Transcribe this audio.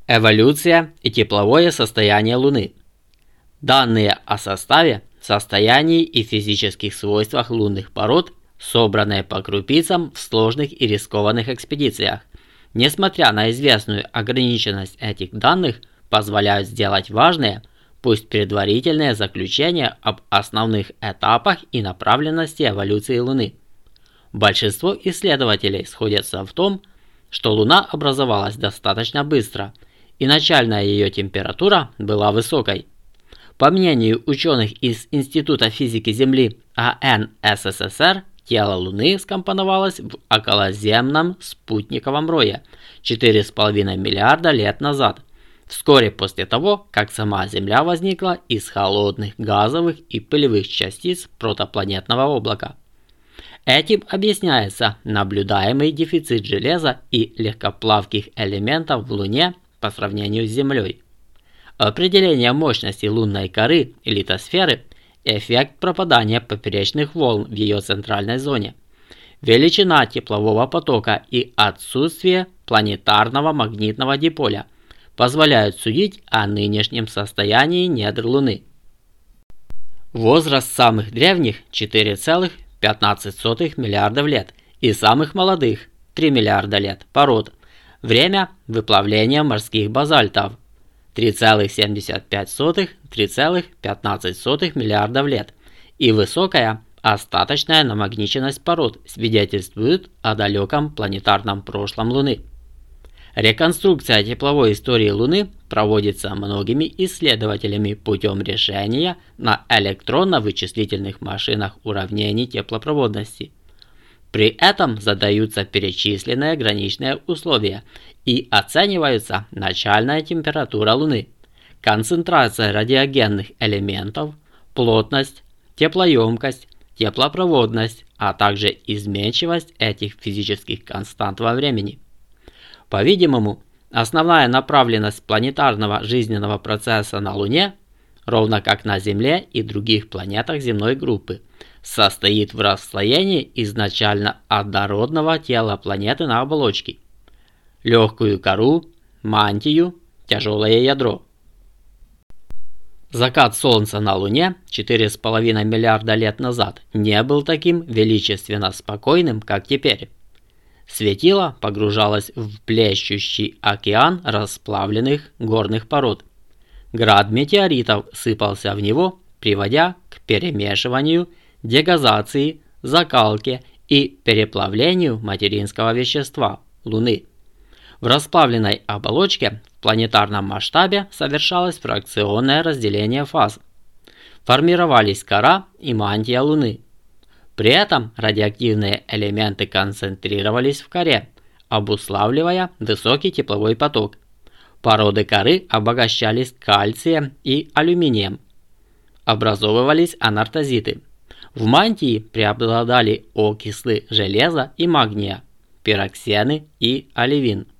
Эволюция и тепловое состояние Луны. Данные о составе, состоянии и физических свойствах лунных пород, собранные по крупицам в сложных и рискованных экспедициях, несмотря на известную ограниченность этих данных, позволяют сделать важные, пусть предварительные заключения об основных этапах и направленности эволюции Луны. Большинство исследователей сходятся в том, что Луна образовалась достаточно быстро, и начальная ее температура была высокой. По мнению ученых из Института физики Земли АН СССР, тело Луны скомпоновалось в околоземном спутниковом рое 4,5 миллиарда лет назад, вскоре после того, как сама Земля возникла из холодных газовых и пылевых частиц протопланетного облака. Этим объясняется наблюдаемый дефицит железа и легкоплавких элементов в Луне по сравнению с Землей. Определение мощности лунной коры и литосферы – эффект пропадания поперечных волн в ее центральной зоне, величина теплового потока и отсутствие планетарного магнитного диполя позволяют судить о нынешнем состоянии недр Луны. Возраст самых древних – 4,15 миллиардов лет и самых молодых – 3 миллиарда лет пород. Время выплавления морских базальтов 3,75–3,15 миллиардов лет и высокая остаточная намагниченность пород свидетельствуют о далеком планетарном прошлом Луны. Реконструкция тепловой истории Луны проводится многими исследователями путем решения на электронно-вычислительных машинах уравнений теплопроводности. При этом задаются перечисленные граничные условия и оцениваются начальная температура Луны, концентрация радиогенных элементов, плотность, теплоемкость, теплопроводность, а также изменчивость этих физических констант во времени. По-видимому, основная направленность планетарного жизненного процесса на Луне, ровно как на Земле и других планетах земной группы, состоит в расслоении изначально однородного тела планеты на оболочки, легкую кору, мантию, тяжелое ядро. Закат Солнца на Луне 4,5 миллиарда лет назад не был таким величественно спокойным, как теперь. Светило погружалось в плещущий океан расплавленных горных пород. Град метеоритов сыпался в него, приводя к перемешиванию, дегазации, закалке и переплавлению материнского вещества – Луны. В расплавленной оболочке в планетарном масштабе совершалось фракционное разделение фаз. Формировались кора и мантия Луны. При этом радиоактивные элементы концентрировались в коре, обуславливая высокий тепловой поток. Породы коры обогащались кальцием и алюминием. Образовывались анартозиты. В мантии преобладали окислы железа и магния, пироксены и оливин.